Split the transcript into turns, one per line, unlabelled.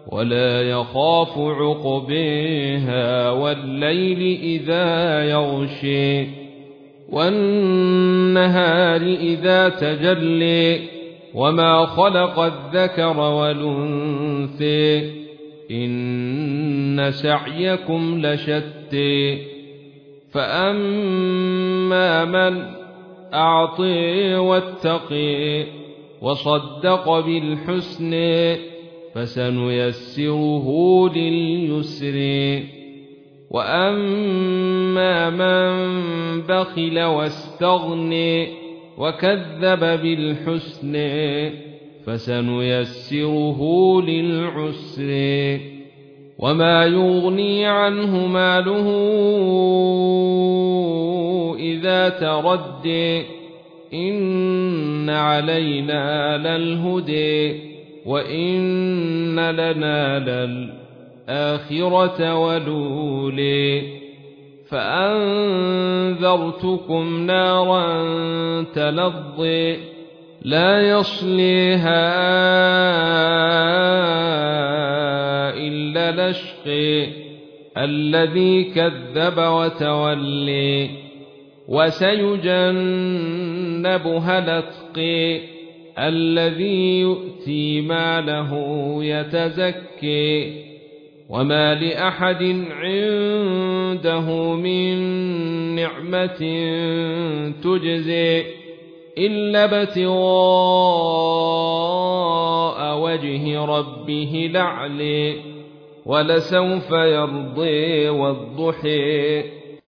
ولا يخاف عقبيها والليل إذا يغشي والنهار إذا تجلي وما خلق الذكر والأنثى إن سعيكم لشتى فأما من أعطي واتقي وصدق بالحسن فسنيسره لليسر وأما من بخل واستغني وكذب بالحسن فسنيسره للعسر وما يغني عنه ماله إذا تردي إن علينا للهدي وإن لنا للآخرة ولولي فأنذرتكم نارا تلظي لا يصليها إلا الأشقي الذي كذب وتولي وسيجنبها الأتقي الذي يؤتي ماله يتزكي وما لأحد عنده من نعمة تجزي إلا ابتغاء وجه ربه الأعلى ولسوف يرضي والضحى